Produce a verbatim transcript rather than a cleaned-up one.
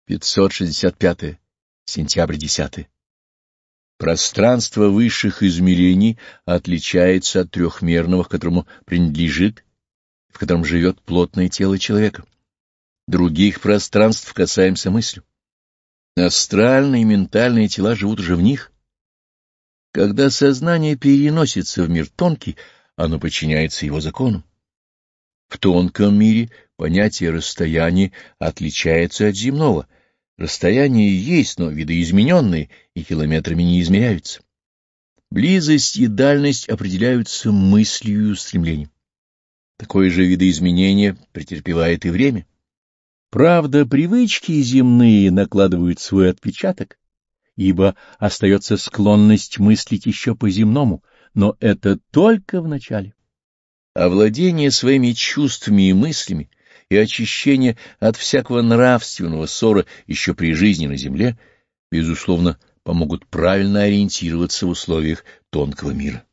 пятьсот шестьдесят пятое. Сентябрь десятое. Пространство высших измерений отличается от трехмерного, к которому принадлежит, в котором живет плотное тело человека. Других пространств касаемся мыслью. Астральные и ментальные тела живут уже в них. Когда сознание переносится в мир тонкий, оно подчиняется его законам. В тонком мире понятие расстояния отличается от земного. Расстояние есть, но видоизмененные и километрами не измеряются. Близость и дальность определяются мыслью и устремлением. Такое же видоизменение претерпевает и время. Правда, привычки земные накладывают свой отпечаток, ибо остается склонность мыслить еще по-земному, но это только в начале. Овладение своими чувствами и мыслями и очищение от всякого нравственного ссора еще при жизни на земле, безусловно, помогут правильно ориентироваться в условиях тонкого мира.